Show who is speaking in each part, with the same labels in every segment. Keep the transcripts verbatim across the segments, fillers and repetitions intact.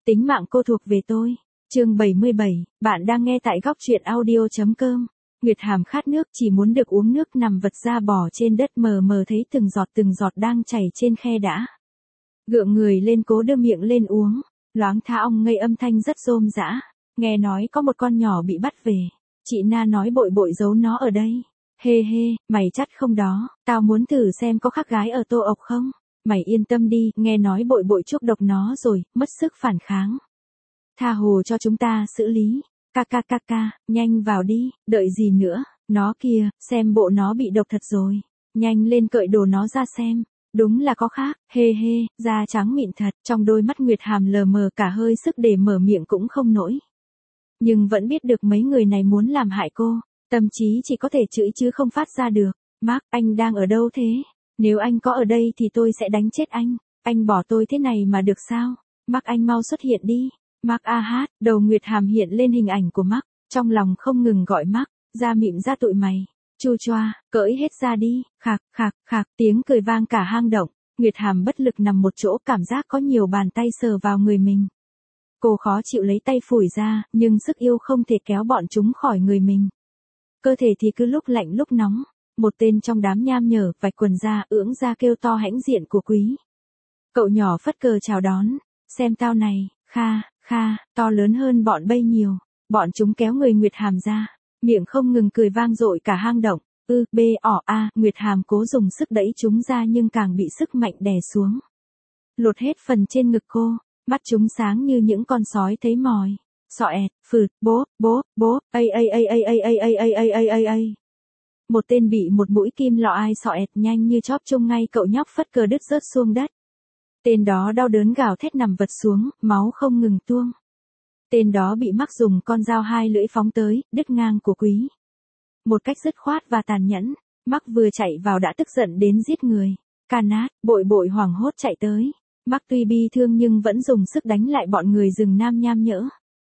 Speaker 1: Tính mạng cô thuộc về tôi. Chương bảy mươi bảy, bạn đang nghe tại góc truyện audio chấm com. Nguyệt Hàm khát nước, chỉ muốn được uống nước, nằm vật ra bò trên đất, mờ mờ thấy từng giọt từng giọt đang chảy trên khe đã. Gượng người lên cố đưa miệng lên uống, loáng tha ong ngây âm thanh rất rôm rã. Nghe nói có một con nhỏ bị bắt về, chị Na nói bội bội giấu nó ở đây. Hê hê, mày chắc không đó, tao muốn thử xem có khác gái ở Tô Ộc không. Mày yên tâm đi, nghe nói bội bội chuốc độc nó rồi, mất sức phản kháng. Tha hồ cho chúng ta xử lý. Ca ca ca ca, nhanh vào đi, đợi gì nữa, nó kìa, xem bộ nó bị độc thật rồi. Nhanh lên cởi đồ nó ra xem. Đúng là có khác, hê hê, da trắng mịn thật, trong đôi mắt Nguyệt Hàm lờ mờ cả hơi sức để mở miệng cũng không nổi. Nhưng vẫn biết được mấy người này muốn làm hại cô, tâm trí chỉ có thể chửi chứ không phát ra được. Mark, anh đang ở đâu thế? Nếu anh có ở đây thì tôi sẽ đánh chết anh. Anh bỏ tôi thế này mà được sao? Mark, anh mau xuất hiện đi. Mark a hát, đầu Nguyệt Hàm hiện lên hình ảnh của Mark, trong lòng không ngừng gọi Mark, da mịn ra tụi mày. Chu choa, cởi hết ra đi, khạc, khạc, khạc, tiếng cười vang cả hang động. Nguyệt Hàm bất lực nằm một chỗ, cảm giác có nhiều bàn tay sờ vào người mình. Cô khó chịu lấy tay phủi ra, nhưng sức yêu không thể kéo bọn chúng khỏi người mình. Cơ thể thì cứ lúc lạnh lúc nóng. Một tên trong đám nham nhở vạch quần ra, ưỡng ra kêu to hãnh diện của quý. Cậu nhỏ phất cờ chào đón, xem tao này, kha, kha, to lớn hơn bọn bay nhiều. Bọn chúng kéo người Nguyệt Hàm ra, miệng không ngừng cười vang dội cả hang động. Ư, b, ỏ, a, Nguyệt Hàm cố dùng sức đẩy chúng ra nhưng càng bị sức mạnh đè xuống. Lột hết phần trên ngực cô, mắt chúng sáng như những con sói thấy mồi. Sọ ẹt, phượt, bố, bố, bố, ây ây ây ây ây ây ây ây ây ây ây ây. Một tên bị một mũi kim lọ ai sọ ẹt nhanh như chóp chung ngay cậu nhóc phất cờ đứt rớt xuống đất. Tên đó đau đớn gào thét nằm vật xuống, máu không ngừng tuông. Tên đó bị Mark dùng con dao hai lưỡi phóng tới, đứt ngang của quý. Một cách dứt khoát và tàn nhẫn, Mark vừa chạy vào đã tức giận đến giết người. Ca nát, bội bội hoảng hốt chạy tới. Mark tuy bi thương nhưng vẫn dùng sức đánh lại bọn người rừng nam nham nhỡ.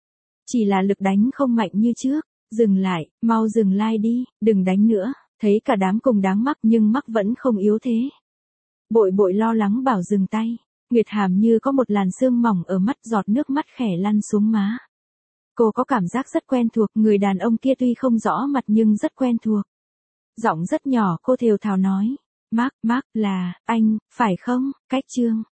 Speaker 1: Chỉ là lực đánh không mạnh như trước. Dừng lại, mau dừng lại đi, đừng đánh nữa. Thấy cả đám cùng đáng mắc nhưng Mark vẫn không yếu thế. Bội bội lo lắng bảo dừng tay. Nguyệt Hàm như có một làn sương mỏng ở mắt, giọt nước mắt khẽ lăn xuống má. Cô có cảm giác rất quen thuộc, người đàn ông kia tuy không rõ mặt nhưng rất quen thuộc. Giọng rất nhỏ cô thều thào nói. Mark, Mark, là, anh, phải không, cách chương.